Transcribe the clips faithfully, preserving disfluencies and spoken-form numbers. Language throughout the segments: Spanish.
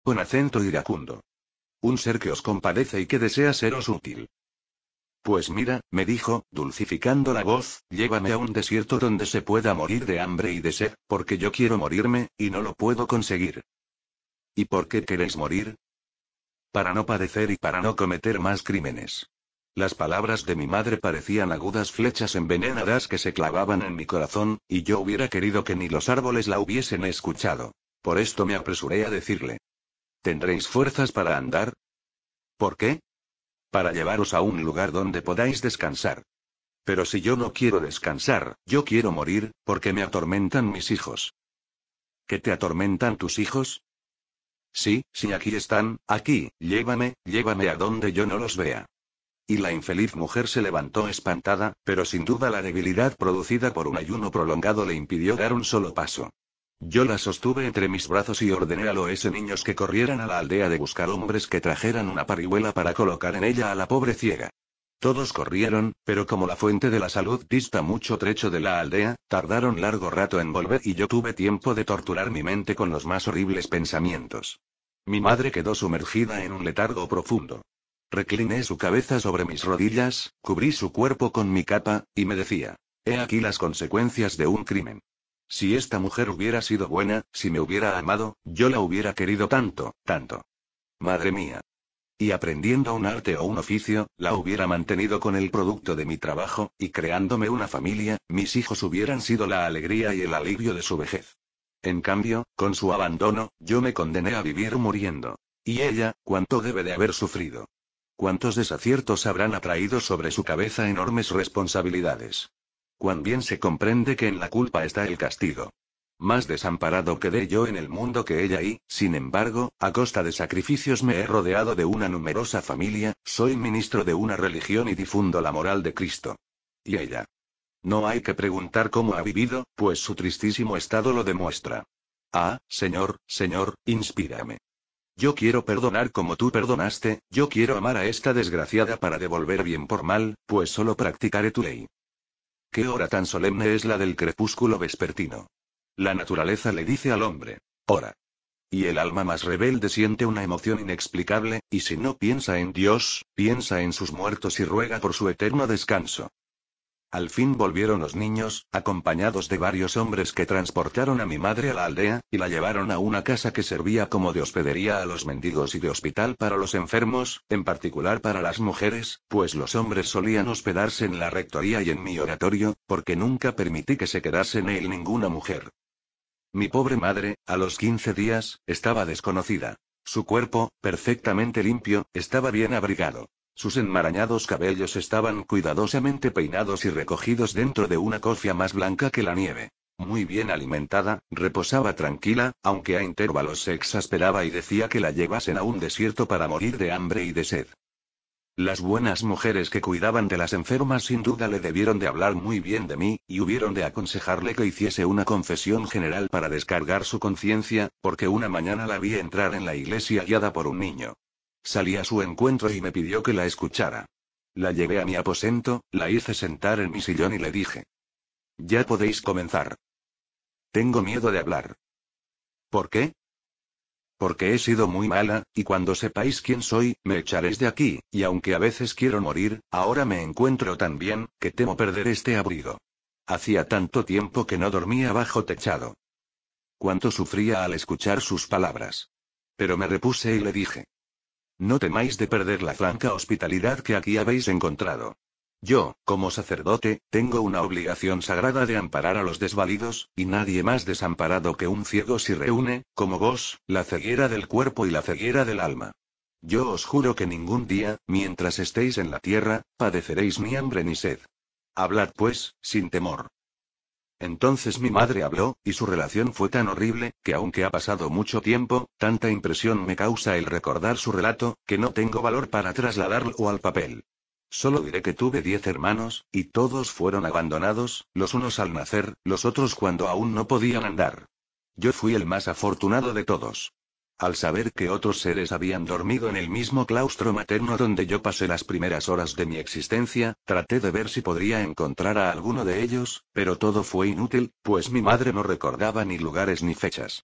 con acento iracundo. Un ser que os compadece y que desea seros útil. Pues mira, me dijo, dulcificando la voz, llévame a un desierto donde se pueda morir de hambre y de sed, porque yo quiero morirme, y no lo puedo conseguir. ¿Y por qué queréis morir? Para no padecer y para no cometer más crímenes. Las palabras de mi madre parecían agudas flechas envenenadas que se clavaban en mi corazón, y yo hubiera querido que ni los árboles la hubiesen escuchado. Por esto me apresuré a decirle. ¿Tendréis fuerzas para andar? ¿Por qué? Para llevaros a un lugar donde podáis descansar. Pero si yo no quiero descansar, yo quiero morir, porque me atormentan mis hijos. ¿Qué te atormentan tus hijos? Sí, sí, aquí están, aquí, llévame, llévame a donde yo no los vea. Y la infeliz mujer se levantó espantada, pero sin duda la debilidad producida por un ayuno prolongado le impidió dar un solo paso. Yo la sostuve entre mis brazos y ordené a los niños que corrieran a la aldea de buscar hombres que trajeran una parihuela para colocar en ella a la pobre ciega. Todos corrieron, pero como la fuente de la salud dista mucho trecho de la aldea, tardaron largo rato en volver y yo tuve tiempo de torturar mi mente con los más horribles pensamientos. Mi madre quedó sumergida en un letargo profundo. Recliné su cabeza sobre mis rodillas, cubrí su cuerpo con mi capa, y me decía, he aquí las consecuencias de un crimen. Si esta mujer hubiera sido buena, si me hubiera amado, yo la hubiera querido tanto, tanto. Madre mía. Y aprendiendo un arte o un oficio, la hubiera mantenido con el producto de mi trabajo, y creándome una familia, mis hijos hubieran sido la alegría y el alivio de su vejez. En cambio, con su abandono, yo me condené a vivir muriendo. Y ella, ¿cuánto debe de haber sufrido? ¿Cuántos desaciertos habrán atraído sobre su cabeza enormes responsabilidades? Cuán bien se comprende que en la culpa está el castigo. Más desamparado quedé yo en el mundo que ella y, sin embargo, a costa de sacrificios me he rodeado de una numerosa familia, soy ministro de una religión y difundo la moral de Cristo. ¿Y ella? No hay que preguntar cómo ha vivido, pues su tristísimo estado lo demuestra. Ah, Señor, Señor, inspírame. Yo quiero perdonar como tú perdonaste, yo quiero amar a esta desgraciada para devolver bien por mal, pues solo practicaré tu ley. ¿Qué hora tan solemne es la del crepúsculo vespertino? La naturaleza le dice al hombre, ora. Y el alma más rebelde siente una emoción inexplicable, y si no piensa en Dios, piensa en sus muertos y ruega por su eterno descanso. Al fin volvieron los niños, acompañados de varios hombres que transportaron a mi madre a la aldea, y la llevaron a una casa que servía como de hospedería a los mendigos y de hospital para los enfermos, en particular para las mujeres, pues los hombres solían hospedarse en la rectoría y en mi oratorio, porque nunca permití que se quedase en él ninguna mujer. Mi pobre madre, a los quince días, estaba desconocida. Su cuerpo, perfectamente limpio, estaba bien abrigado. Sus enmarañados cabellos estaban cuidadosamente peinados y recogidos dentro de una cofia más blanca que la nieve. Muy bien alimentada, reposaba tranquila, aunque a intervalos se exasperaba y decía que la llevasen a un desierto para morir de hambre y de sed. Las buenas mujeres que cuidaban de las enfermas sin duda le debieron de hablar muy bien de mí, y hubieron de aconsejarle que hiciese una confesión general para descargar su conciencia, porque una mañana la vi entrar en la iglesia guiada por un niño. Salí a su encuentro y me pidió que la escuchara. La llevé a mi aposento, la hice sentar en mi sillón y le dije. Ya podéis comenzar. Tengo miedo de hablar. ¿Por qué? Porque he sido muy mala, y cuando sepáis quién soy, me echaréis de aquí, y aunque a veces quiero morir, ahora me encuentro tan bien, que temo perder este abrigo. Hacía tanto tiempo que no dormía bajo techado. Cuánto sufría al escuchar sus palabras. Pero me repuse y le dije. No temáis de perder la franca hospitalidad que aquí habéis encontrado. Yo, como sacerdote, tengo una obligación sagrada de amparar a los desvalidos, y nadie más desamparado que un ciego si reúne, como vos, la ceguera del cuerpo y la ceguera del alma. Yo os juro que ningún día, mientras estéis en la tierra, padeceréis ni hambre ni sed. Hablad pues, sin temor. Entonces mi madre habló, y su relación fue tan horrible, que aunque ha pasado mucho tiempo, tanta impresión me causa el recordar su relato, que no tengo valor para trasladarlo al papel. Solo diré que tuve diez hermanos, y todos fueron abandonados, los unos al nacer, los otros cuando aún no podían andar. Yo fui el más afortunado de todos. Al saber que otros seres habían dormido en el mismo claustro materno donde yo pasé las primeras horas de mi existencia, traté de ver si podría encontrar a alguno de ellos, pero todo fue inútil, pues mi madre no recordaba ni lugares ni fechas.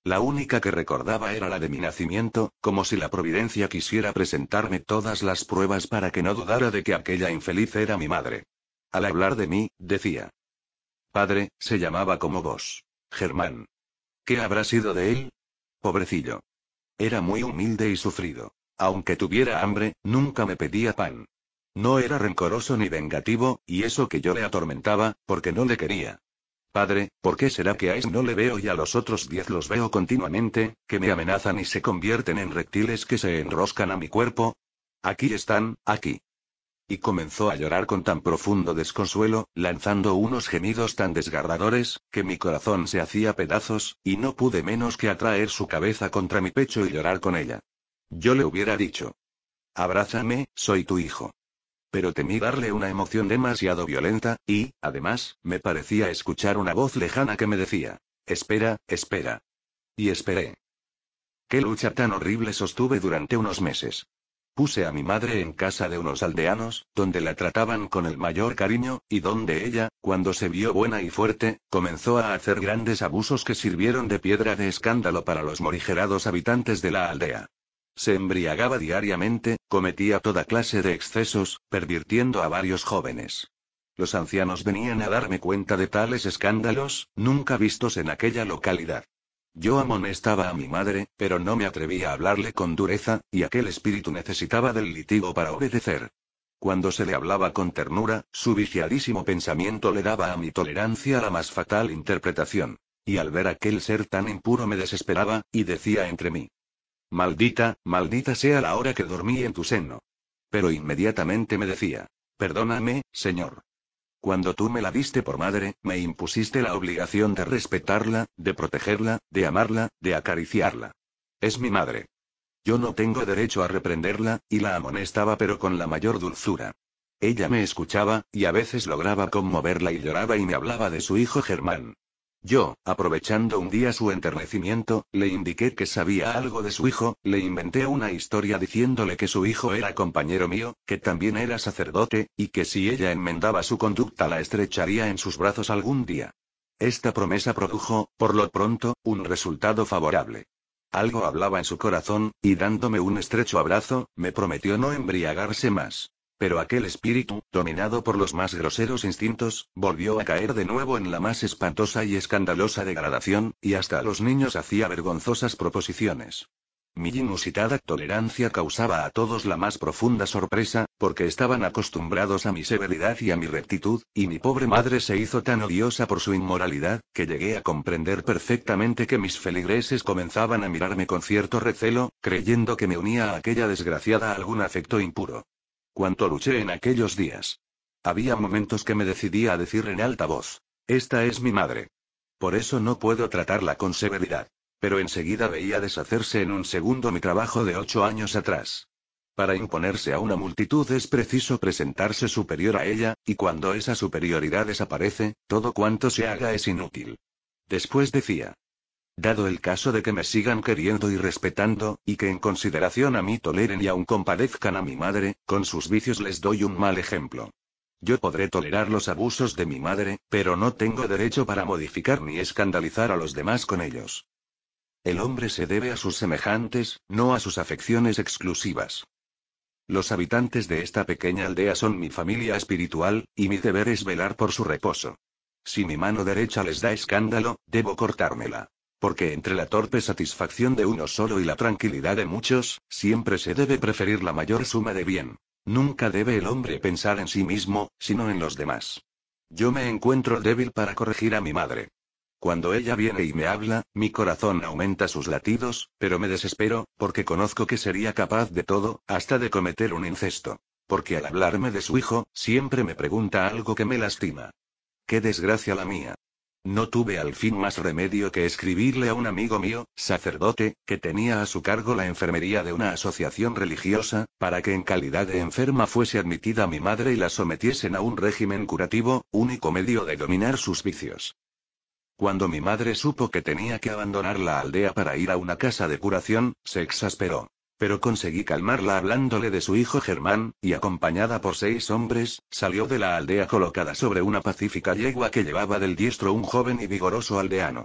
La única que recordaba era la de mi nacimiento, como si la providencia quisiera presentarme todas las pruebas para que no dudara de que aquella infeliz era mi madre. Al hablar de mí, decía: padre, se llamaba como vos. Germán. ¿Qué habrá sido de él? Pobrecillo. Era muy humilde y sufrido. Aunque tuviera hambre, nunca me pedía pan. No era rencoroso ni vengativo, y eso que yo le atormentaba, porque no le quería. Padre, ¿por qué será que a ese no le veo y a los otros diez los veo continuamente, que me amenazan y se convierten en reptiles que se enroscan a mi cuerpo? Aquí están, aquí. Y comenzó a llorar con tan profundo desconsuelo, lanzando unos gemidos tan desgarradores, que mi corazón se hacía pedazos, y no pude menos que atraer su cabeza contra mi pecho y llorar con ella. Yo le hubiera dicho: abrázame, soy tu hijo. Pero temí darle una emoción demasiado violenta, y, además, me parecía escuchar una voz lejana que me decía: espera, espera. Y esperé. Qué lucha tan horrible sostuve durante unos meses. Puse a mi madre en casa de unos aldeanos, donde la trataban con el mayor cariño, y donde ella, cuando se vio buena y fuerte, comenzó a hacer grandes abusos que sirvieron de piedra de escándalo para los morigerados habitantes de la aldea. Se embriagaba diariamente, cometía toda clase de excesos, pervirtiendo a varios jóvenes. Los ancianos venían a darme cuenta de tales escándalos, nunca vistos en aquella localidad. Yo amonestaba a mi madre, pero no me atrevía a hablarle con dureza, y aquel espíritu necesitaba del litigo para obedecer. Cuando se le hablaba con ternura, su vigiladísimo pensamiento le daba a mi tolerancia la más fatal interpretación. Y al ver aquel ser tan impuro me desesperaba, y decía entre mí: maldita, maldita sea la hora que dormí en tu seno. Pero inmediatamente me decía: perdóname, señor. Cuando tú me la diste por madre, me impusiste la obligación de respetarla, de protegerla, de amarla, de acariciarla. Es mi madre. Yo no tengo derecho a reprenderla, y la amonestaba pero con la mayor dulzura. Ella me escuchaba, y a veces lograba conmoverla y lloraba y me hablaba de su hijo Germán. Yo, aprovechando un día su enternecimiento, le indiqué que sabía algo de su hijo, le inventé una historia diciéndole que su hijo era compañero mío, que también era sacerdote, y que si ella enmendaba su conducta la estrecharía en sus brazos algún día. Esta promesa produjo, por lo pronto, un resultado favorable. Algo hablaba en su corazón, y dándome un estrecho abrazo, me prometió no embriagarse más. Pero aquel espíritu, dominado por los más groseros instintos, volvió a caer de nuevo en la más espantosa y escandalosa degradación, y hasta a los niños hacía vergonzosas proposiciones. Mi inusitada tolerancia causaba a todos la más profunda sorpresa, porque estaban acostumbrados a mi severidad y a mi rectitud, y mi pobre madre se hizo tan odiosa por su inmoralidad, que llegué a comprender perfectamente que mis feligreses comenzaban a mirarme con cierto recelo, creyendo que me unía a aquella desgraciada algún afecto impuro. Cuánto luché en aquellos días. Había momentos que me decidía a decir en alta voz: esta es mi madre. Por eso no puedo tratarla con severidad. Pero enseguida veía deshacerse en un segundo mi trabajo de ocho años atrás. Para imponerse a una multitud es preciso presentarse superior a ella, y cuando esa superioridad desaparece, todo cuanto se haga es inútil. Después decía: dado el caso de que me sigan queriendo y respetando, y que en consideración a mí toleren y aun compadezcan a mi madre, con sus vicios les doy un mal ejemplo. Yo podré tolerar los abusos de mi madre, pero no tengo derecho para modificar ni escandalizar a los demás con ellos. El hombre se debe a sus semejantes, no a sus afecciones exclusivas. Los habitantes de esta pequeña aldea son mi familia espiritual, y mi deber es velar por su reposo. Si mi mano derecha les da escándalo, debo cortármela. Porque entre la torpe satisfacción de uno solo y la tranquilidad de muchos, siempre se debe preferir la mayor suma de bien. Nunca debe el hombre pensar en sí mismo, sino en los demás. Yo me encuentro débil para corregir a mi madre. Cuando ella viene y me habla, mi corazón aumenta sus latidos, pero me desespero, porque conozco que sería capaz de todo, hasta de cometer un incesto. Porque al hablarme de su hijo, siempre me pregunta algo que me lastima. ¡Qué desgracia la mía! No tuve al fin más remedio que escribirle a un amigo mío, sacerdote, que tenía a su cargo la enfermería de una asociación religiosa, para que en calidad de enferma fuese admitida mi madre y la sometiesen a un régimen curativo, único medio de dominar sus vicios. Cuando mi madre supo que tenía que abandonar la aldea para ir a una casa de curación, se exasperó. Pero conseguí calmarla hablándole de su hijo Germán, y acompañada por seis hombres, salió de la aldea colocada sobre una pacífica yegua que llevaba del diestro un joven y vigoroso aldeano.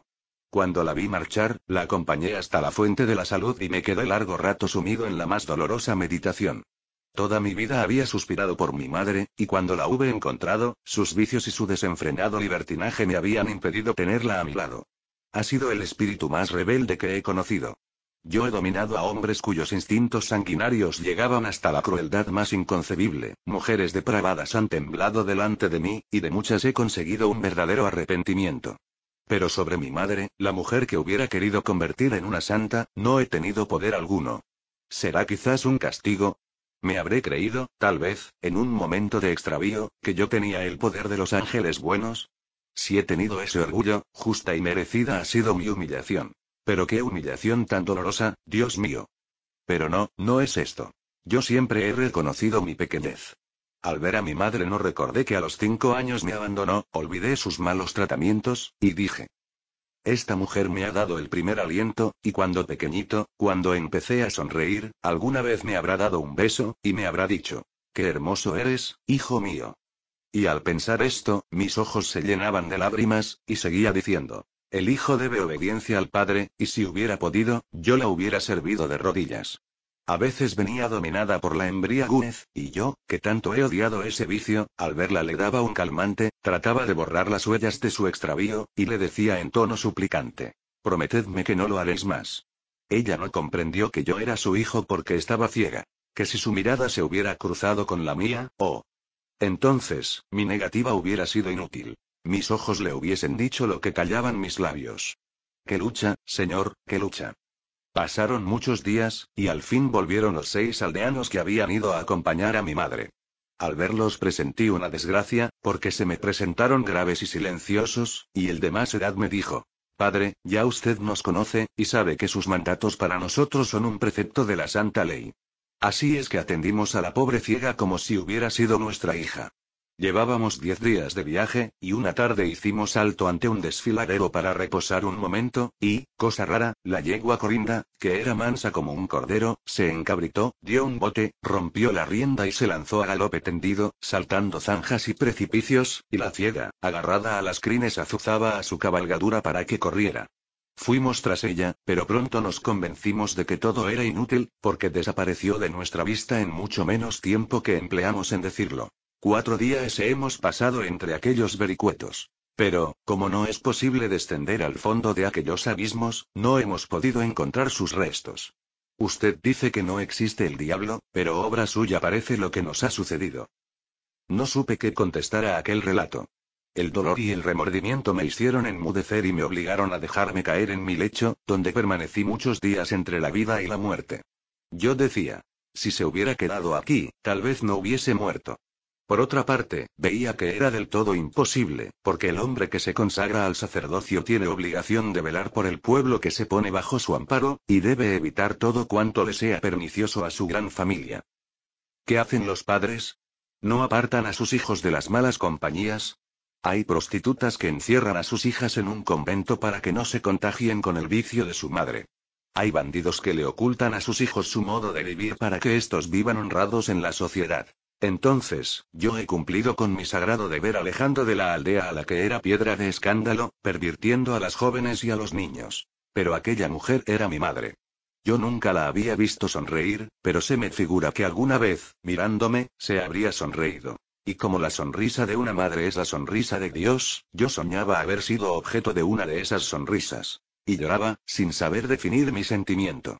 Cuando la vi marchar, la acompañé hasta la fuente de la salud y me quedé largo rato sumido en la más dolorosa meditación. Toda mi vida había suspirado por mi madre, y cuando la hube encontrado, sus vicios y su desenfrenado libertinaje me habían impedido tenerla a mi lado. Ha sido el espíritu más rebelde que he conocido. Yo he dominado a hombres cuyos instintos sanguinarios llegaban hasta la crueldad más inconcebible, mujeres depravadas han temblado delante de mí, y de muchas he conseguido un verdadero arrepentimiento. Pero sobre mi madre, la mujer que hubiera querido convertir en una santa, no he tenido poder alguno. ¿Será quizás un castigo? Me habré creído, tal vez, en un momento de extravío, que yo tenía el poder de los ángeles buenos. Si he tenido ese orgullo, justa y merecida ha sido mi humillación. Pero qué humillación tan dolorosa, Dios mío. Pero no, no es esto. Yo siempre he reconocido mi pequeñez. Al ver a mi madre no recordé que a los cinco años me abandonó, olvidé sus malos tratamientos, y dije: esta mujer me ha dado el primer aliento, y cuando pequeñito, cuando empecé a sonreír, alguna vez me habrá dado un beso, y me habrá dicho: qué hermoso eres, hijo mío. Y al pensar esto, mis ojos se llenaban de lágrimas, y seguía diciendo: el hijo debe obediencia al padre, y si hubiera podido, yo la hubiera servido de rodillas. A veces venía dominada por la embriaguez, y yo, que tanto he odiado ese vicio, al verla le daba un calmante, trataba de borrar las huellas de su extravío, y le decía en tono suplicante: prometedme que no lo haréis más. Ella no comprendió que yo era su hijo porque estaba ciega. Que si su mirada se hubiera cruzado con la mía, oh. Entonces, mi negativa hubiera sido inútil. Mis ojos le hubiesen dicho lo que callaban mis labios. ¡Qué lucha, señor, qué lucha! Pasaron muchos días, y al fin volvieron los seis aldeanos que habían ido a acompañar a mi madre. Al verlos presentí una desgracia, porque se me presentaron graves y silenciosos, y el de más edad me dijo: padre, ya usted nos conoce, y sabe que sus mandatos para nosotros son un precepto de la santa ley. Así es que atendimos a la pobre ciega como si hubiera sido nuestra hija. Llevábamos diez días de viaje, y una tarde hicimos alto ante un desfiladero para reposar un momento, y, cosa rara, la yegua Corinda, que era mansa como un cordero, se encabritó, dio un bote, rompió la rienda y se lanzó a galope tendido, saltando zanjas y precipicios, y la ciega, agarrada a las crines, azuzaba a su cabalgadura para que corriera. Fuimos tras ella, pero pronto nos convencimos de que todo era inútil, porque desapareció de nuestra vista en mucho menos tiempo que empleamos en decirlo. Cuatro días hemos pasado entre aquellos vericuetos. Pero, como no es posible descender al fondo de aquellos abismos, no hemos podido encontrar sus restos. Usted dice que no existe el diablo, pero obra suya parece lo que nos ha sucedido. No supe qué contestar a aquel relato. El dolor y el remordimiento me hicieron enmudecer y me obligaron a dejarme caer en mi lecho, donde permanecí muchos días entre la vida y la muerte. Yo decía: si se hubiera quedado aquí, tal vez no hubiese muerto. Por otra parte, veía que era del todo imposible, porque el hombre que se consagra al sacerdocio tiene obligación de velar por el pueblo que se pone bajo su amparo, y debe evitar todo cuanto le sea pernicioso a su gran familia. ¿Qué hacen los padres? ¿No apartan a sus hijos de las malas compañías? Hay prostitutas que encierran a sus hijas en un convento para que no se contagien con el vicio de su madre. Hay bandidos que le ocultan a sus hijos su modo de vivir para que éstos vivan honrados en la sociedad. Entonces, yo he cumplido con mi sagrado deber alejando de la aldea a la que era piedra de escándalo, pervirtiendo a las jóvenes y a los niños. Pero aquella mujer era mi madre. Yo nunca la había visto sonreír, pero se me figura que alguna vez, mirándome, se habría sonreído. Y como la sonrisa de una madre es la sonrisa de Dios, yo soñaba haber sido objeto de una de esas sonrisas. Y lloraba, sin saber definir mi sentimiento.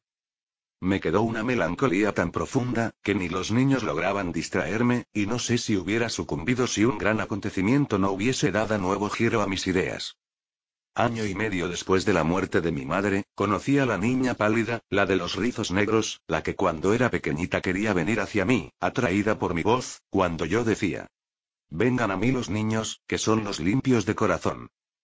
Me quedó una melancolía tan profunda, que ni los niños lograban distraerme, y no sé si hubiera sucumbido si un gran acontecimiento no hubiese dado nuevo giro a mis ideas. Año y medio después de la muerte de mi madre, conocí a la niña pálida, la de los rizos negros, la que cuando era pequeñita quería venir hacia mí, atraída por mi voz, cuando yo decía: vengan a mí los niños, que son los limpios de corazón.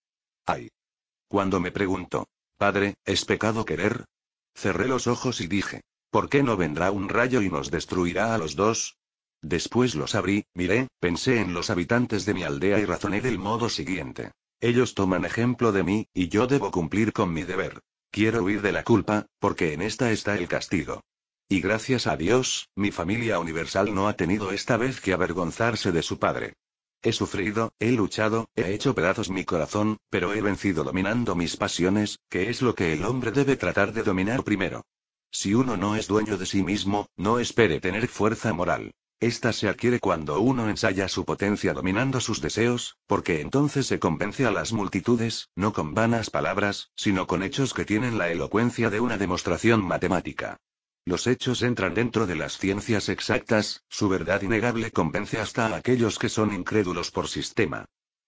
Ay. Cuando me preguntó: padre, ¿es pecado querer? Cerré los ojos y dije: ¿por qué no vendrá un rayo y nos destruirá a los dos? Después los abrí, miré, pensé en los habitantes de mi aldea y razoné del modo siguiente: ellos toman ejemplo de mí, y yo debo cumplir con mi deber. Quiero huir de la culpa, porque en esta está el castigo. Y gracias a Dios, mi familia universal no ha tenido esta vez que avergonzarse de su padre. He sufrido, he luchado, he hecho pedazos mi corazón, pero he vencido dominando mis pasiones, que es lo que el hombre debe tratar de dominar primero. Si uno no es dueño de sí mismo, no espere tener fuerza moral. Esta se adquiere cuando uno ensaya su potencia dominando sus deseos, porque entonces se convence a las multitudes, no con vanas palabras, sino con hechos que tienen la elocuencia de una demostración matemática. Los hechos entran dentro de las ciencias exactas, su verdad innegable convence hasta a aquellos que son incrédulos por sistema.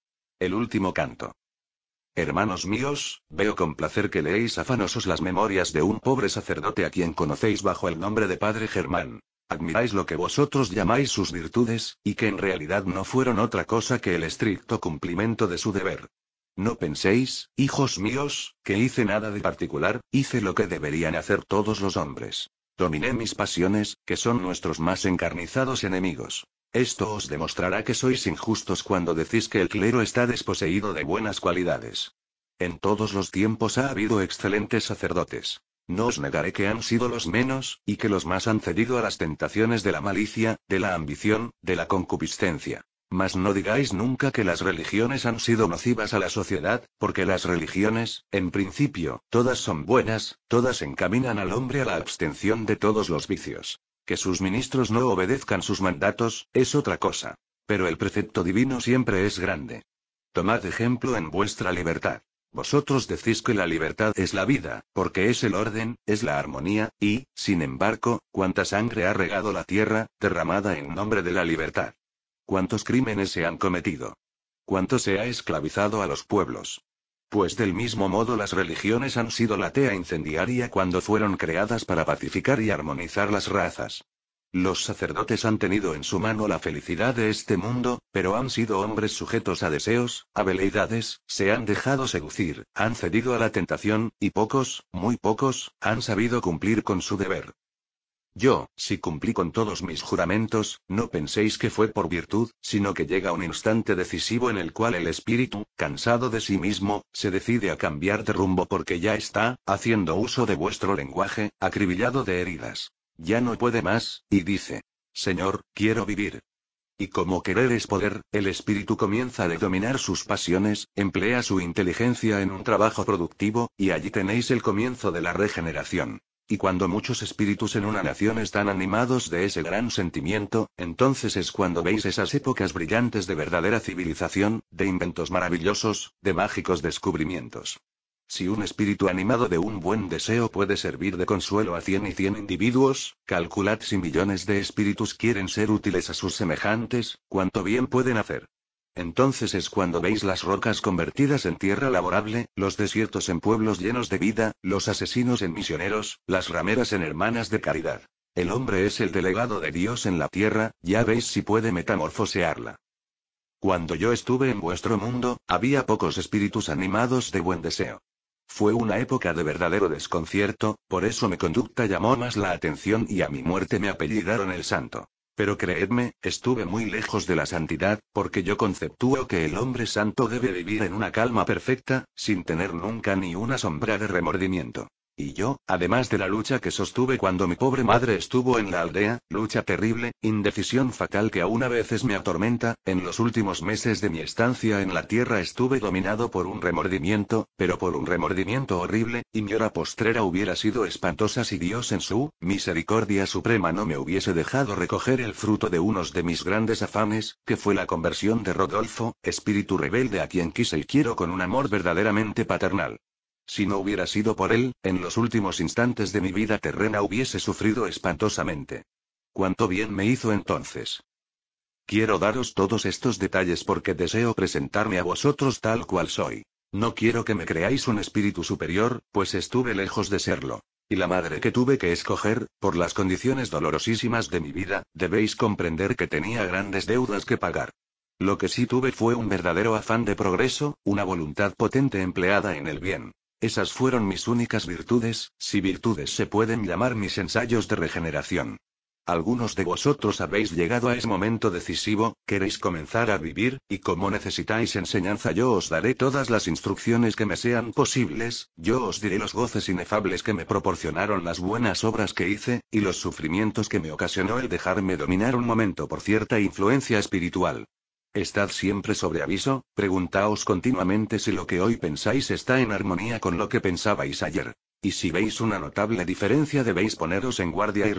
El último canto. Hermanos míos, veo con placer que leéis afanosos las memorias de un pobre sacerdote a quien conocéis bajo el nombre de Padre Germán. Admiráis lo que vosotros llamáis sus virtudes, y que en realidad no fueron otra cosa que el estricto cumplimiento de su deber. No penséis, hijos míos, que hice nada de particular, hice lo que deberían hacer todos los hombres. Dominé mis pasiones, que son nuestros más encarnizados enemigos. Esto os demostrará que sois injustos cuando decís que el clero está desposeído de buenas cualidades. En todos los tiempos ha habido excelentes sacerdotes. No os negaré que han sido los menos, y que los más han cedido a las tentaciones de la malicia, de la ambición, de la concupiscencia. Mas no digáis nunca que las religiones han sido nocivas a la sociedad, porque las religiones, en principio, todas son buenas, todas encaminan al hombre a la abstención de todos los vicios. Que sus ministros no obedezcan sus mandatos, es otra cosa. Pero el precepto divino siempre es grande. Tomad ejemplo en vuestra libertad. Vosotros decís que la libertad es la vida, porque es el orden, es la armonía, y, sin embargo, cuánta sangre ha regado la tierra, derramada en nombre de la libertad. Cuántos crímenes se han cometido. Cuánto se ha esclavizado a los pueblos. Pues del mismo modo las religiones han sido la tea incendiaria cuando fueron creadas para pacificar y armonizar las razas. Los sacerdotes han tenido en su mano la felicidad de este mundo, pero han sido hombres sujetos a deseos, a veleidades, se han dejado seducir, han cedido a la tentación, y pocos, muy pocos, han sabido cumplir con su deber. Yo, si cumplí con todos mis juramentos, no penséis que fue por virtud, sino que llega un instante decisivo en el cual el espíritu, cansado de sí mismo, se decide a cambiar de rumbo porque ya está, haciendo uso de vuestro lenguaje, acribillado de heridas. Ya no puede más, y dice: Señor, quiero vivir. Y como querer es poder, el espíritu comienza a dominar sus pasiones, emplea su inteligencia en un trabajo productivo, y allí tenéis el comienzo de la regeneración. Y cuando muchos espíritus en una nación están animados de ese gran sentimiento, entonces es cuando veis esas épocas brillantes de verdadera civilización, de inventos maravillosos, de mágicos descubrimientos. Si un espíritu animado de un buen deseo puede servir de consuelo a cien y cien individuos, calculad si millones de espíritus quieren ser útiles a sus semejantes, cuánto bien pueden hacer. Entonces es cuando veis las rocas convertidas en tierra laborable, los desiertos en pueblos llenos de vida, los asesinos en misioneros, las rameras en hermanas de caridad. El hombre es el delegado de Dios en la tierra, ya veis si puede metamorfosearla. Cuando yo estuve en vuestro mundo, había pocos espíritus animados de buen deseo. Fue una época de verdadero desconcierto, por eso mi conducta llamó más la atención y a mi muerte me apellidaron el santo. Pero creedme, estuve muy lejos de la santidad, porque yo conceptúo que el hombre santo debe vivir en una calma perfecta, sin tener nunca ni una sombra de remordimiento. Y yo, además de la lucha que sostuve cuando mi pobre madre estuvo en la aldea, lucha terrible, indecisión fatal que aún a veces me atormenta, en los últimos meses de mi estancia en la tierra estuve dominado por un remordimiento, pero por un remordimiento horrible, y mi hora postrera hubiera sido espantosa si Dios en su misericordia suprema no me hubiese dejado recoger el fruto de unos de mis grandes afanes, que fue la conversión de Rodolfo, espíritu rebelde a quien quise y quiero con un amor verdaderamente paternal. Si no hubiera sido por él, en los últimos instantes de mi vida terrena hubiese sufrido espantosamente. Cuánto bien me hizo entonces. Quiero daros todos estos detalles porque deseo presentarme a vosotros tal cual soy. No quiero que me creáis un espíritu superior, pues estuve lejos de serlo. Y la madre que tuve que escoger, por las condiciones dolorosísimas de mi vida, debéis comprender que tenía grandes deudas que pagar. Lo que sí tuve fue un verdadero afán de progreso, una voluntad potente empleada en el bien. Esas fueron mis únicas virtudes, si virtudes se pueden llamar mis ensayos de regeneración. Algunos de vosotros habéis llegado a ese momento decisivo, queréis comenzar a vivir, y como necesitáis enseñanza yo os daré todas las instrucciones que me sean posibles, yo os diré los goces inefables que me proporcionaron las buenas obras que hice, y los sufrimientos que me ocasionó el dejarme dominar un momento por cierta influencia espiritual. Estad siempre sobre aviso, preguntaos continuamente si lo que hoy pensáis está en armonía con lo que pensabais ayer. Y si veis una notable diferencia debéis poneros en guardia y